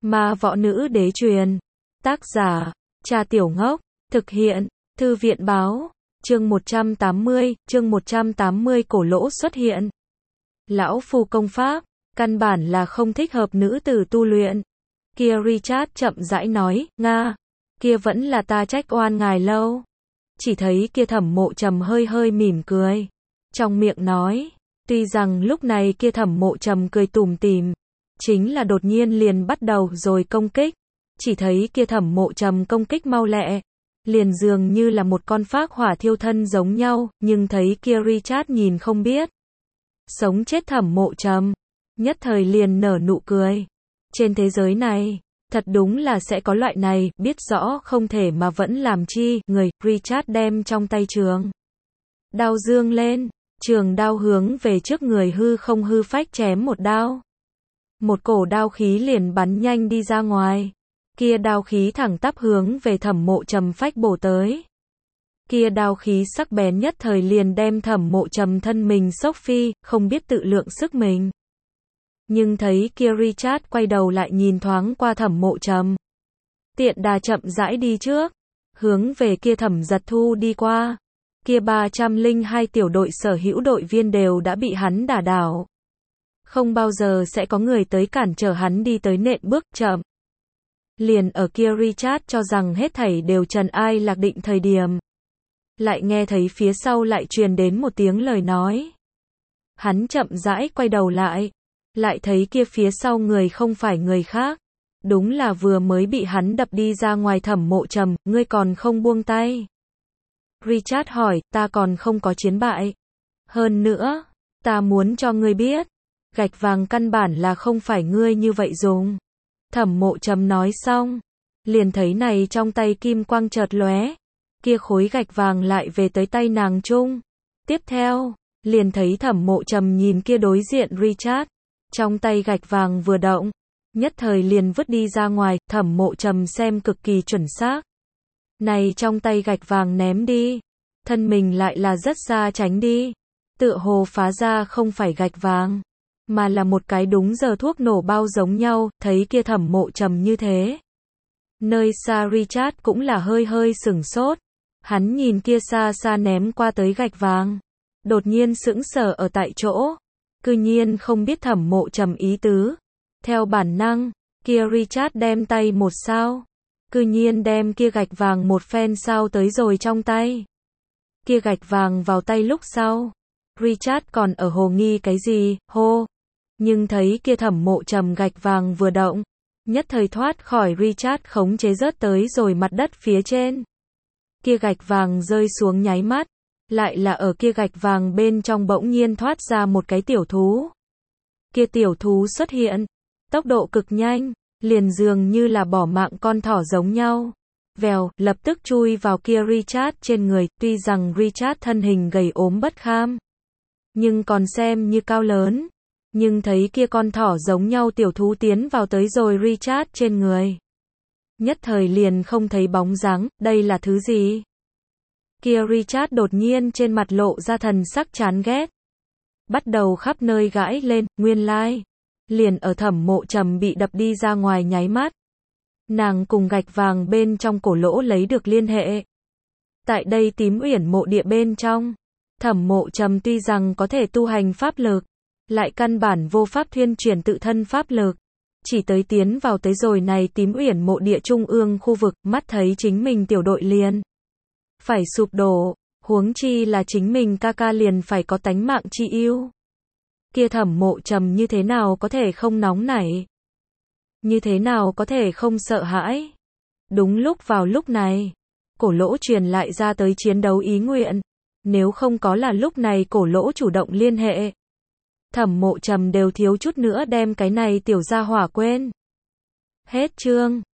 Ma võ nữ đế truyền. Tác giả, Cha Tiểu Ngốc. Thực hiện, Thư viện báo. Chương 180, cổ lỗ xuất hiện. Lão phu công pháp, căn bản là không thích hợp nữ tử tu luyện. Kia Richard chậm rãi nói, Nga, kia vẫn là ta trách oan ngài lâu. Chỉ thấy kia Thẩm Mộ Trầm hơi hơi mỉm cười. Trong miệng nói, tuy rằng lúc này kia Thẩm Mộ Trầm cười tủm tỉm, chính là đột nhiên liền bắt đầu rồi công kích. Chỉ thấy kia Thẩm Mộ Trầm công kích mau lẹ, liền dường như là một con phác hỏa thiêu thân giống nhau, nhưng thấy kia Richard nhìn không biết. Sống chết Thẩm Mộ Trầm, nhất thời liền nở nụ cười. Trên thế giới này, thật đúng là sẽ có loại này, biết rõ không thể mà vẫn làm chi, người. Richard đem trong tay trường đao dương lên, trường đao hướng về trước người hư không hư phách chém một đao. Một cổ đao khí liền bắn nhanh đi ra ngoài. Kia đao khí thẳng tắp hướng về Thẩm Mộ Trầm phách bổ tới. Kia đao khí sắc bén nhất thời liền đem Thẩm Mộ Trầm thân mình xốc phi, không biết tự lượng sức mình. Nhưng thấy kia Richard quay đầu lại nhìn thoáng qua Thẩm Mộ Trầm. Tiện đà chậm rãi đi trước, hướng về kia Thẩm Giật Thu đi qua. Kia 302 tiểu đội sở hữu đội viên đều đã bị hắn đả đảo. Không bao giờ sẽ có người tới cản trở hắn đi tới nện bước chậm. Liền ở kia Richard cho rằng hết thảy đều trần ai lạc định thời điểm. Lại nghe thấy phía sau lại truyền đến một tiếng lời nói. Hắn chậm rãi quay đầu lại. Lại thấy kia phía sau người không phải người khác. Đúng là vừa mới bị hắn đập đi ra ngoài Thẩm Mộ Trầm, ngươi còn không buông tay. Richard hỏi, ta còn không có chiến bại. Hơn nữa, ta muốn cho ngươi biết, gạch vàng căn bản là không phải ngươi như vậy dùng. Thẩm Mộ Trầm nói xong, liền thấy này trong tay kim quang chợt lóe, kia khối gạch vàng lại về tới tay nàng chung. Tiếp theo, liền thấy Thẩm Mộ Trầm nhìn kia đối diện Richard, trong tay gạch vàng vừa động, nhất thời liền vứt đi ra ngoài. Thẩm Mộ Trầm xem cực kỳ chuẩn xác. Này trong tay gạch vàng ném đi, thân mình lại là rất xa tránh đi. Tựa hồ phá ra không phải gạch vàng, mà là một cái đúng giờ thuốc nổ bao giống nhau. Thấy kia Thẩm Mộ Trầm như thế, nơi xa Richard cũng là hơi hơi sửng sốt. Hắn nhìn kia xa xa ném qua tới gạch vàng, đột nhiên sững sờ ở tại chỗ, cư nhiên không biết Thẩm Mộ Trầm ý tứ. Theo bản năng, kia Richard đem tay một sao, cư nhiên đem kia gạch vàng một phen sao tới rồi trong tay. Kia gạch vàng vào tay lúc sau, Richard còn ở hồ nghi cái gì, hô. Nhưng thấy kia Thẩm Mộ Trầm gạch vàng vừa động, nhất thời thoát khỏi Richard khống chế rớt tới rồi mặt đất phía trên. Kia gạch vàng rơi xuống nháy mắt, lại là ở kia gạch vàng bên trong bỗng nhiên thoát ra một cái tiểu thú. Kia tiểu thú xuất hiện, tốc độ cực nhanh, liền dường như là bỏ mạng con thỏ giống nhau. Vèo, lập tức chui vào kia Richard trên người. Tuy rằng Richard thân hình gầy ốm bất kham, nhưng còn xem như cao lớn. Nhưng thấy kia con thỏ giống nhau tiểu thú tiến vào tới rồi Richard trên người, nhất thời liền không thấy bóng dáng. Đây là thứ gì? Kia Richard đột nhiên trên mặt lộ ra thần sắc chán ghét, bắt đầu khắp nơi gãi lên. Nguyên lai, liền ở Thẩm Mộ Trầm bị đập đi ra ngoài nháy mắt, nàng cùng gạch vàng bên trong cổ lỗ lấy được liên hệ. Tại đây Tím Uyển mộ địa bên trong, Thẩm Mộ Trầm tuy rằng có thể tu hành pháp lực, lại căn bản vô pháp thuyên chuyển tự thân pháp lực. Chỉ tới tiến vào tới rồi này Tím Uyển mộ địa trung ương khu vực, mắt thấy chính mình tiểu đội liền phải sụp đổ, huống chi là chính mình ca ca liền phải có tánh mạng chi ưu. Kia Thẩm Mộ Trầm như thế nào có thể không nóng nảy? Như thế nào có thể không sợ hãi? Đúng lúc vào lúc này, cổ lỗ truyền lại ra tới chiến đấu ý nguyện. Nếu không có là lúc này cổ lỗ chủ động liên hệ, Thẩm Mộ Trầm đều thiếu chút nữa đem cái này tiểu gia hỏa quên. Hết chương.